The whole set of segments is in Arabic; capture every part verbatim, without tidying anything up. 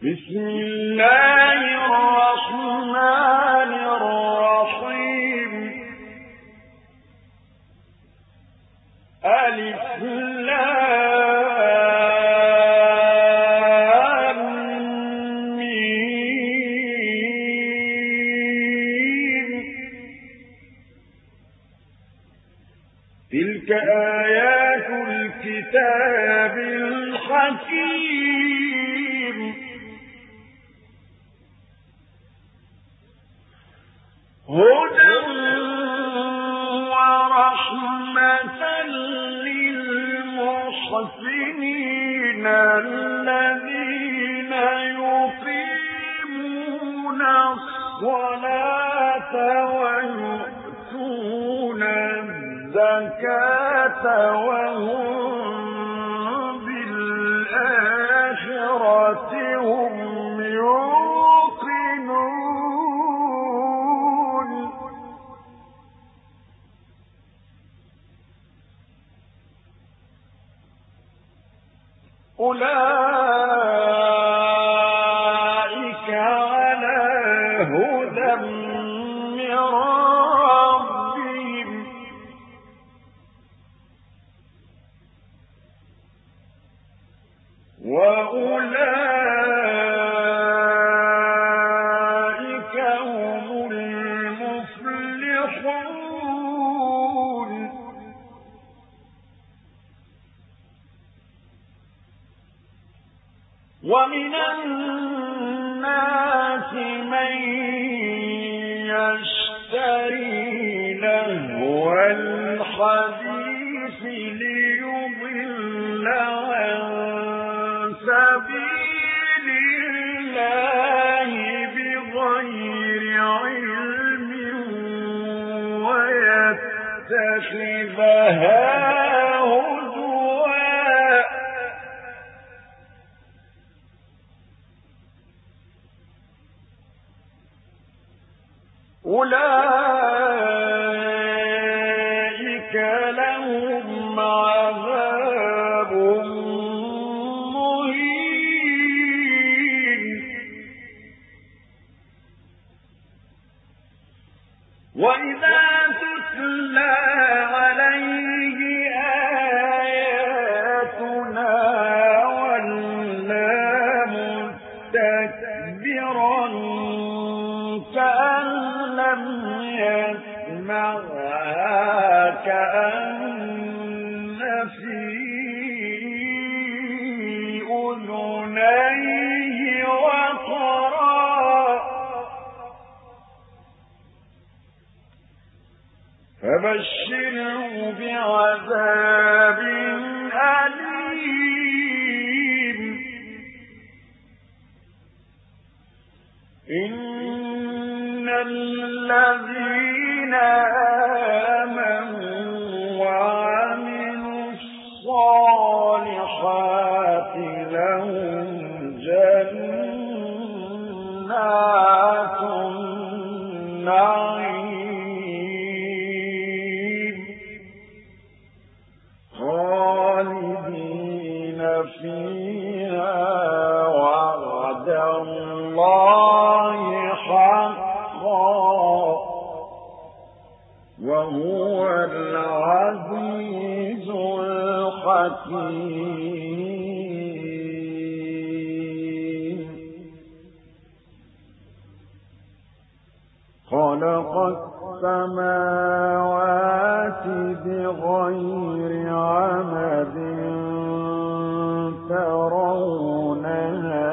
بسم الله الرحمن الرحيم. ألف لام ميم. تلك آيات الكتاب الحكيم. هدى ورحمة للمحسنين الذين يقيمون الصلاة ويؤتون الزكاة وهم بالآخرة هم يوقنون. أولئك على هدى من ربهم وأولئك هم المفلحون. ومن الناس من يشتري لهو الحديث ليضل عن سبيل الله بغير علم ويتخذها أولئك لهم عذاب مهين. وإذا تتلى عليه آياتنا ولى مستكبرا كأن لم يسمعها كأن في أذنيه وقرا. فبشره بعذاب أليم. إن الذين آمنوا وعملوا الصالحات لهم جنات النعيم خالدين فيها وعد الله حقا وهو العزيز الحكيم. خلق السماوات بغير عمد ترونها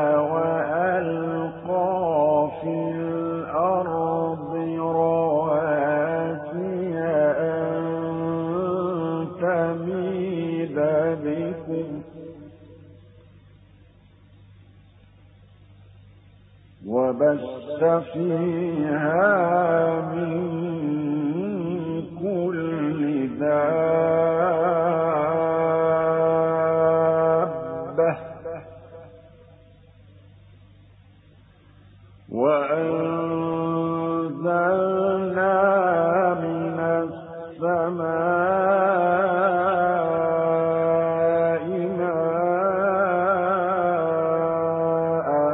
وألقى في الأرض رواسي أن تميد بكم وبث فيها من كل دابة وأنزلنا من السماء ماء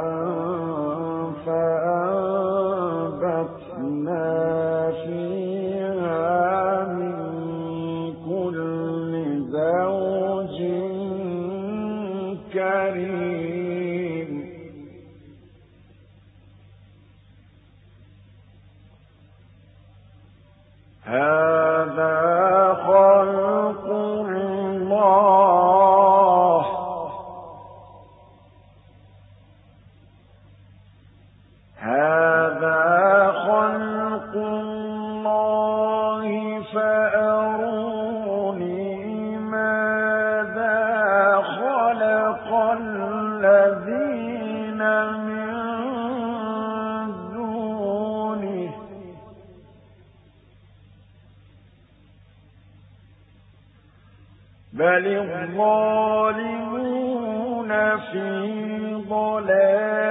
بل الظالمون في ضلال